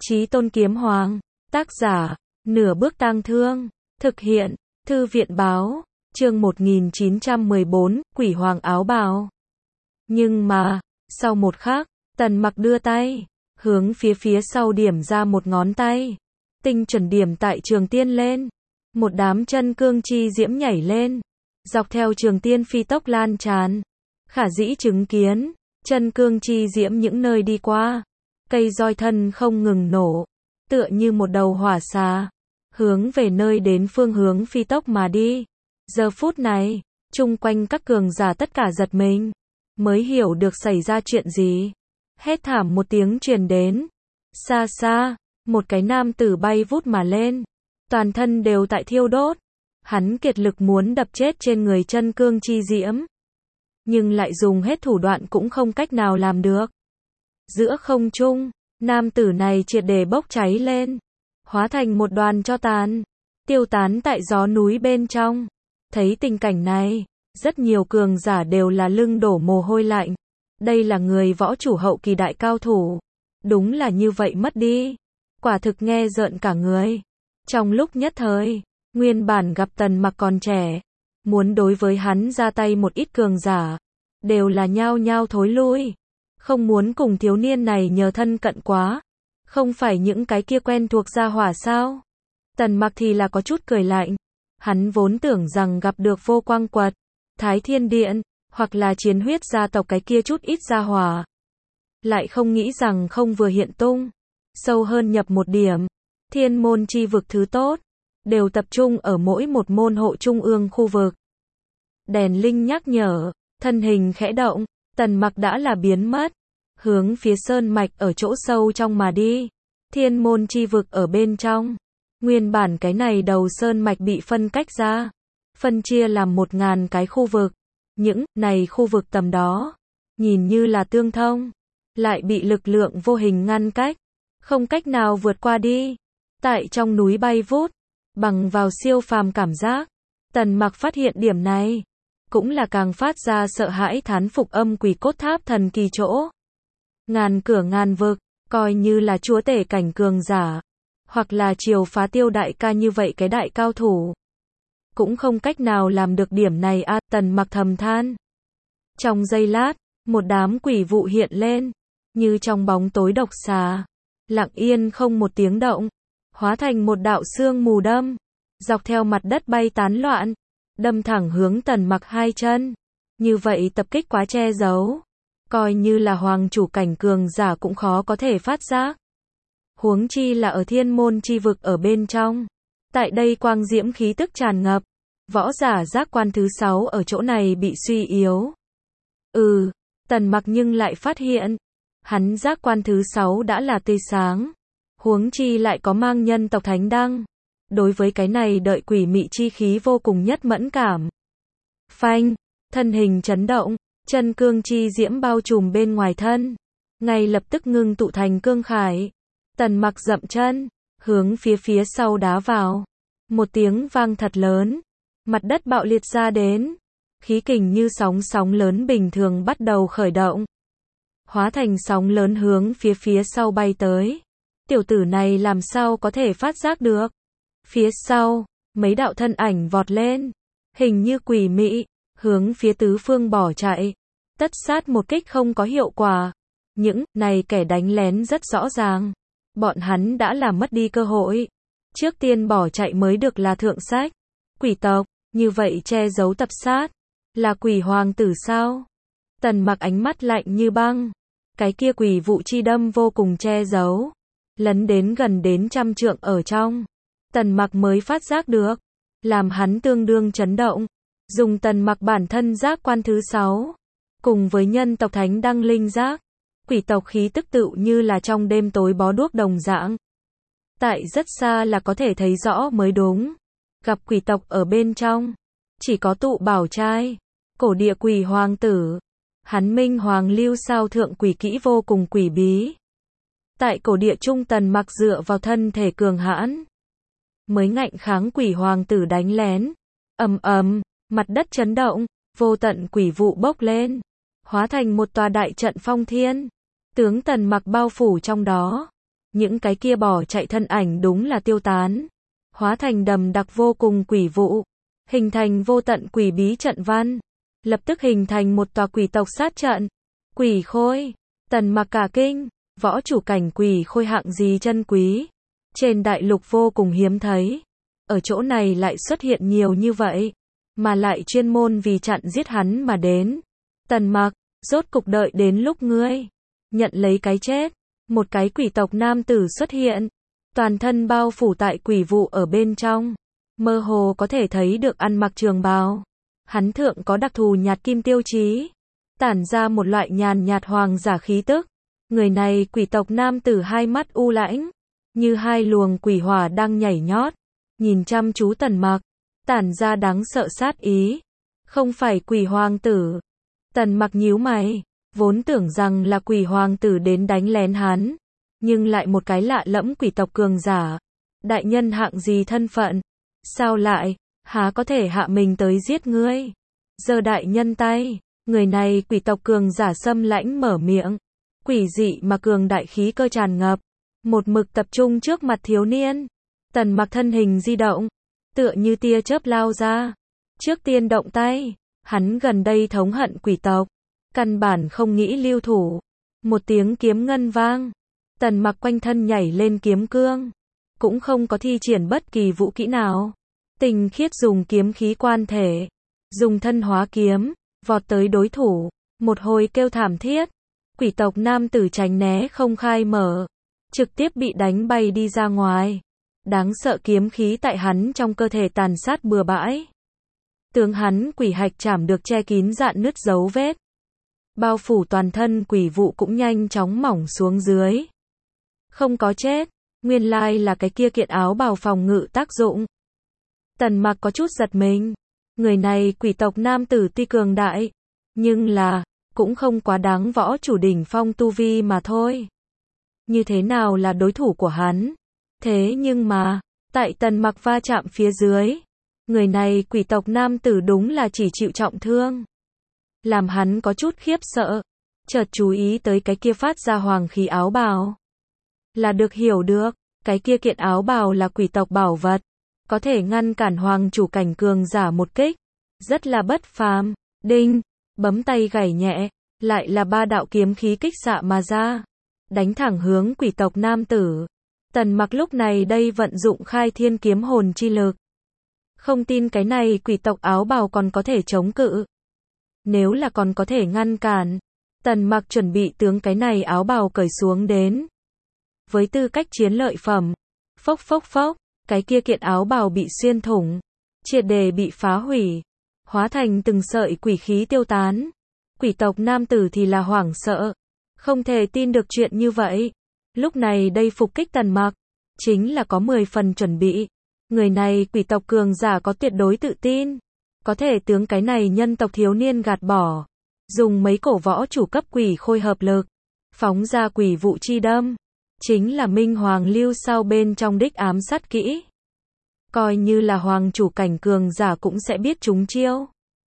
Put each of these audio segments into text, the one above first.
Chí Tôn Kiếm Hoàng, tác giả, Nửa Bước Tang Thương, thực hiện, Thư viện báo, chương 1914, Quỷ Hoàng áo bào. Nhưng mà, sau một khắc, Tần Mặc đưa tay, hướng phía sau điểm ra một ngón tay, tinh chuẩn điểm tại trường tiên lên, một đám chân cương chi diễm nhảy lên, dọc theo trường tiên phi tốc lan tràn. Khả dĩ chứng kiến, chân cương chi diễm những nơi đi qua, cây roi thân không ngừng nổ, tựa như một đầu hỏa xà, hướng về nơi đến phương hướng phi tốc mà đi. Giờ phút này, chung quanh các cường giả tất cả giật mình, mới hiểu được xảy ra chuyện gì. Hét thảm một tiếng truyền đến, xa xa, một cái nam tử bay vút mà lên, toàn thân đều tại thiêu đốt, hắn kiệt lực muốn đập chết trên người chân cương chi diễm, nhưng lại dùng hết thủ đoạn cũng không cách nào làm được. Giữa không trung, nam tử này triệt để bốc cháy lên, hóa thành một đoàn tro tàn, tiêu tán tại gió núi bên trong. Thấy tình cảnh này, rất nhiều cường giả đều là lưng đổ mồ hôi lạnh. Đây là người võ chủ hậu kỳ đại cao thủ. Đúng là như vậy mất đi. Quả thực nghe rợn cả người. Trong lúc nhất thời, nguyên bản gặp Tần Mặc còn trẻ, muốn đối với hắn ra tay một ít cường giả, đều là nhao nhao thối lui. Không muốn cùng thiếu niên này nhờ thân cận quá. Không phải những cái kia quen thuộc gia hỏa sao? Tần Mặc thì là có chút cười lạnh. Hắn vốn tưởng rằng gặp được Vô Quang Quật, Thái Thiên Điện, hoặc là Chiến Huyết gia tộc cái kia chút ít gia hỏa. Lại không nghĩ rằng không vừa hiện tung, sâu hơn nhập một điểm, thiên môn chi vực thứ tốt, đều tập trung ở mỗi một môn hộ trung ương khu vực. Đèn linh nhắc nhở, thân hình khẽ động, Tần Mặc đã là biến mất, hướng phía sơn mạch ở chỗ sâu trong mà đi. Thiên môn chi vực ở bên trong. Nguyên bản cái này đầu sơn mạch bị phân cách ra, phân chia làm 1000 cái khu vực. Những này khu vực tầm đó, nhìn như là tương thông, lại bị lực lượng vô hình ngăn cách, không cách nào vượt qua đi. Tại trong núi bay vút, bằng vào siêu phàm cảm giác, Tần Mặc phát hiện điểm này, cũng là càng phát ra sợ hãi thán phục âm quỷ cốt tháp thần kỳ chỗ. Ngàn cửa ngàn vực, coi như là chúa tể cảnh cường giả, hoặc là triều phá Tiêu đại ca như vậy cái đại cao thủ, cũng không cách nào làm được điểm này a. Tần Mặc thầm than. Trong giây lát, một đám quỷ vụ hiện lên, như trong bóng tối độc xà, lặng yên không một tiếng động, hóa thành một đạo sương mù đâm, dọc theo mặt đất bay tán loạn, đâm thẳng hướng Tần Mặc hai chân. Như vậy tập kích quá che giấu, coi như là hoàng chủ cảnh cường giả cũng khó có thể phát giác. Huống chi là ở thiên môn chi vực ở bên trong. Tại đây quang diễm khí tức tràn ngập, võ giả giác quan thứ 6 ở chỗ này bị suy yếu. Tần Mặc nhưng lại phát hiện, hắn giác quan thứ 6 đã là tươi sáng. Huống chi lại có mang nhân tộc thánh đăng. Đối với cái này đợi quỷ mị chi khí vô cùng nhất mẫn cảm. Phanh, thân hình chấn động, chân cương chi diễm bao trùm bên ngoài thân, ngay lập tức ngưng tụ thành cương khải. Tần Mặc dậm chân, hướng phía sau đá vào. Một tiếng vang thật lớn, mặt đất bạo liệt ra đến, khí kình như sóng lớn bình thường bắt đầu khởi động, hóa thành sóng lớn hướng phía sau bay tới. Tiểu tử này làm sao có thể phát giác được? Phía sau, mấy đạo thân ảnh vọt lên, hình như quỷ mị, hướng phía tứ phương bỏ chạy. Tất sát một kích không có hiệu quả. Những này kẻ đánh lén rất rõ ràng, bọn hắn đã làm mất đi cơ hội. Trước tiên bỏ chạy mới được là thượng sách. Quỷ tộc, như vậy che giấu tập sát, là quỷ hoàng tử sao? Tần Mặc ánh mắt lạnh như băng. Cái kia quỷ vụ chi đâm vô cùng che giấu, lấn đến gần đến 100 trượng ở trong. Tần Mặc mới phát giác được, làm hắn tương đương chấn động. Dùng Tần Mặc bản thân giác quan thứ 6, cùng với nhân tộc thánh đăng linh giác, quỷ tộc khí tức tựu như là trong đêm tối bó đuốc đồng dạng. Tại rất xa là có thể thấy rõ mới đúng. Gặp quỷ tộc ở bên trong, chỉ có Tụ Bảo trai, cổ địa quỷ hoàng tử. Hắn minh hoàng lưu sao thượng quỷ kỹ vô cùng quỷ bí. Tại cổ địa trung Tần Mặc dựa vào thân thể cường hãn, mới ngạnh kháng quỷ hoàng tử đánh lén. Mặt đất chấn động, vô tận quỷ vụ bốc lên, hóa thành một tòa đại trận phong thiên. Tướng Tần Mặc bao phủ trong đó. những cái kia bỏ chạy thân ảnh đúng là tiêu tán, hóa thành đầm đặc vô cùng quỷ vụ, hình thành vô tận quỷ bí trận văn, lập tức hình thành một tòa quỷ tộc sát trận. Quỷ khôi, Tần Mặc cả kinh, võ chủ cảnh quỷ khôi hạng gì chân quý, trên đại lục vô cùng hiếm thấy, ở chỗ này lại xuất hiện nhiều như vậy, mà lại chuyên môn vì chặn giết hắn mà đến. Tần Mặc, rốt cục đợi đến lúc ngươi nhận lấy cái chết. Một cái quỷ tộc nam tử xuất hiện, toàn thân bao phủ tại quỷ vụ ở bên trong, mơ hồ có thể thấy được ăn mặc trường bào. Hắn thượng có đặc thù nhạt kim tiêu chí, tản ra một loại nhàn nhạt hoàng giả khí tức. Người này quỷ tộc nam tử hai mắt u lãnh, như hai luồng quỷ hỏa đang nhảy nhót, nhìn chăm chú Tần Mặc, tản ra đáng sợ sát ý. Không phải quỷ hoàng tử. Tần Mặc nhíu mày, vốn tưởng rằng là quỷ hoàng tử đến đánh lén hắn, nhưng lại một cái lạ lẫm quỷ tộc cường giả. Đại nhân hạng gì thân phận? Sao lại, há có thể hạ mình tới giết ngươi? Giơ đại nhân tay, người này quỷ tộc cường giả xâm lãnh mở miệng, quỷ dị mà cường đại khí cơ tràn ngập, một mực tập trung trước mặt thiếu niên. Tần Mặc thân hình di động, tựa như tia chớp lao ra, trước tiên động tay, hắn gần đây thống hận quỷ tộc, căn bản không nghĩ lưu thủ. Một tiếng kiếm ngân vang, Tần Mặc quanh thân nhảy lên kiếm cương, cũng không có thi triển bất kỳ vũ kỹ nào, tinh khiết dùng kiếm khí quan thể, dùng thân hóa kiếm, vọt tới đối thủ, một hồi kêu thảm thiết, quỷ tộc nam tử tránh né không khai mở, trực tiếp bị đánh bay đi ra ngoài. Đáng sợ kiếm khí tại hắn trong cơ thể tàn sát bừa bãi. Tướng hắn quỷ hạch chảm được che kín rạn nứt dấu vết, bao phủ toàn thân quỷ vụ cũng nhanh chóng mỏng xuống dưới. Không có chết, nguyên lai là cái kia kiện áo bào phòng ngự tác dụng. Tần Mặc có chút giật mình, người này quỷ tộc nam tử tuy cường đại, nhưng là, cũng không quá đáng võ chủ đỉnh phong tu vi mà thôi. Như thế nào là đối thủ của hắn? Thế nhưng mà, tại Tần Mặc va chạm phía dưới, người này quỷ tộc nam tử đúng là chỉ chịu trọng thương. Làm hắn có chút khiếp sợ, chợt chú ý tới cái kia phát ra hoàng khí áo bào. Là được hiểu được, cái kia kiện áo bào là quỷ tộc bảo vật, có thể ngăn cản hoàng chủ cảnh cường giả một kích, rất là bất phàm. Đinh, bấm tay gảy nhẹ, lại là ba đạo kiếm khí kích xạ mà ra, đánh thẳng hướng quỷ tộc nam tử. Tần Mặc lúc này đây vận dụng khai thiên kiếm hồn chi lực. Không tin cái này quỷ tộc áo bào còn có thể chống cự. Nếu là còn có thể ngăn cản, Tần Mặc chuẩn bị tướng cái này áo bào cởi xuống đến. Với tư cách chiến lợi phẩm, phốc phốc phốc, cái kia kiện áo bào bị xuyên thủng, triệt để bị phá hủy, hóa thành từng sợi quỷ khí tiêu tán. Quỷ tộc nam tử thì là hoảng sợ, không thể tin được chuyện như vậy. Lúc này đây phục kích Tần Mặc, chính là có 10 phần chuẩn bị. Người này quỷ tộc cường giả có tuyệt đối tự tin, có thể tướng cái này nhân tộc thiếu niên gạt bỏ, dùng mấy cổ võ chủ cấp quỷ khôi hợp lực, phóng ra quỷ vụ chi đâm, chính là Minh Hoàng lưu sau bên trong đích ám sát kỹ. Coi như là hoàng chủ cảnh cường giả cũng sẽ biết trúng chiêu.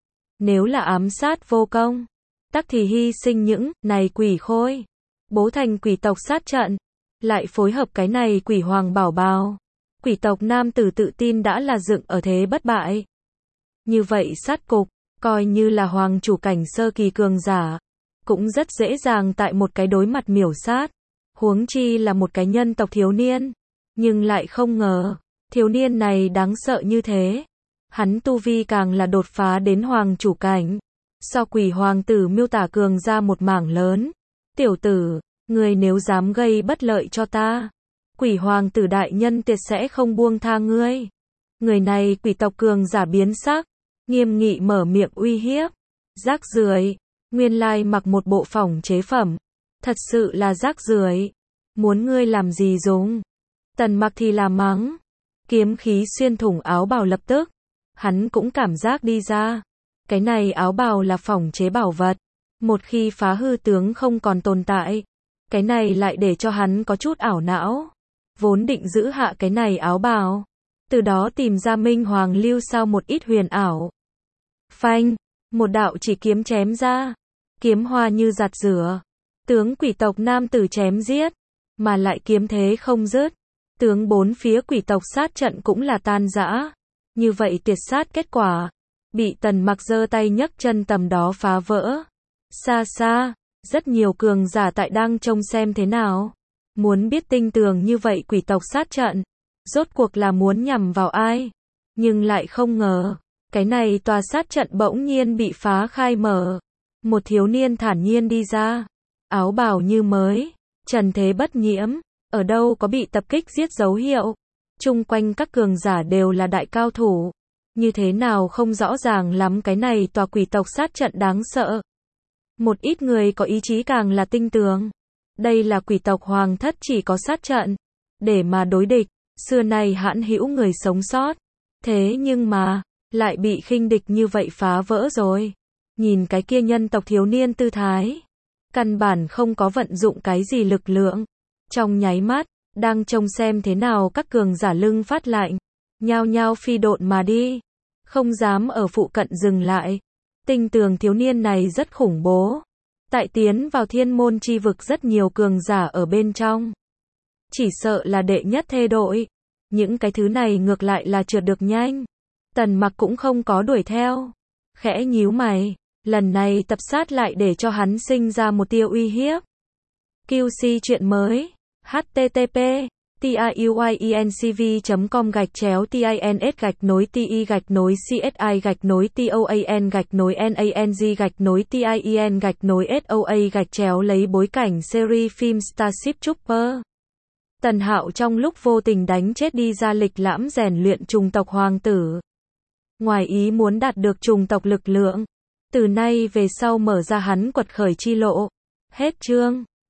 Nếu là ám sát vô công, tắc thì hy sinh những này quỷ khôi, bố thành quỷ tộc sát trận, lại phối hợp cái này quỷ hoàng bảo bào. Quỷ tộc nam tử tự tin đã là dựng ở thế bất bại. Như vậy sát cục, coi như là hoàng chủ cảnh sơ kỳ cường giả, cũng rất dễ dàng tại một cái đối mặt miểu sát. Huống chi là một cái nhân tộc thiếu niên. Nhưng lại không ngờ, thiếu niên này đáng sợ như thế. Hắn tu vi càng là đột phá đến hoàng chủ cảnh. So quỷ hoàng tử miêu tả cường ra một mảng lớn. Tiểu tử, người nếu dám gây bất lợi cho ta, quỷ hoàng tử đại nhân tuyệt sẽ không buông tha ngươi. Người này quỷ tộc cường giả biến sắc, nghiêm nghị mở miệng uy hiếp. Rác rưởi, nguyên lai mặc một bộ phỏng chế phẩm, thật sự là rác rưởi, muốn ngươi làm gì dùng? Tần Mặc thì là mắng, kiếm khí xuyên thủng áo bào lập tức, hắn cũng cảm giác đi ra, cái này áo bào là phỏng chế bảo vật, một khi phá hư tướng không còn tồn tại, cái này lại để cho hắn có chút ảo não, vốn định giữ hạ cái này áo bào, từ đó tìm ra Minh Hoàng lưu sau một ít huyền ảo. Phanh, một đạo chỉ kiếm chém ra, kiếm hoa như giặt rửa, tướng quỷ tộc nam tử chém giết, mà lại kiếm thế không dứt. Tướng bốn phía quỷ tộc sát trận cũng là tan rã. Như vậy tuyệt sát kết quả, bị Tần Mặc giơ tay nhấc chân tầm đó phá vỡ. Xa xa, rất nhiều cường giả tại đang trông xem thế nào. Muốn biết tinh tường như vậy quỷ tộc sát trận, rốt cuộc là muốn nhằm vào ai. Nhưng lại không ngờ, cái này tòa sát trận bỗng nhiên bị phá khai mở. Một thiếu niên thản nhiên đi ra, áo bào như mới, trần thế bất nhiễm, ở đâu có bị tập kích giết dấu hiệu. Chung quanh các cường giả đều là đại cao thủ, như thế nào không rõ ràng lắm cái này tòa quỷ tộc sát trận đáng sợ. Một ít người có ý chí càng là tinh tường. Đây là quỷ tộc hoàng thất chỉ có sát trận, để mà đối địch, xưa nay hãn hữu người sống sót. Thế nhưng mà, lại bị khinh địch như vậy phá vỡ rồi. Nhìn cái kia nhân tộc thiếu niên tư thái, căn bản không có vận dụng cái gì lực lượng. Trong nháy mắt, đang trông xem thế nào các cường giả lưng phát lạnh, nhao nhao phi độn mà đi, không dám ở phụ cận dừng lại. Tinh tường thiếu niên này rất khủng bố. Tại tiến vào thiên môn chi vực rất nhiều cường giả ở bên trong. Chỉ sợ là đệ nhất thê đội. Những cái thứ này ngược lại là trượt được nhanh. Tần Mặc cũng không có đuổi theo. Khẽ nhíu mày, lần này tập sát lại để cho hắn sinh ra một tia uy hiếp. QC chuyện mới. http tiuyenc.com/TINS-TIN-TIAN-NANG-TIEN-SOA lấy bối cảnh series phim Starship Trooper. Tần Hạo trong lúc vô tình đánh chết đi ra lịch lãm rèn luyện trùng tộc hoàng tử. Ngoài ý muốn đạt được trùng tộc lực lượng. Từ nay về sau mở ra hắn quật khởi chi lộ. Hết chương.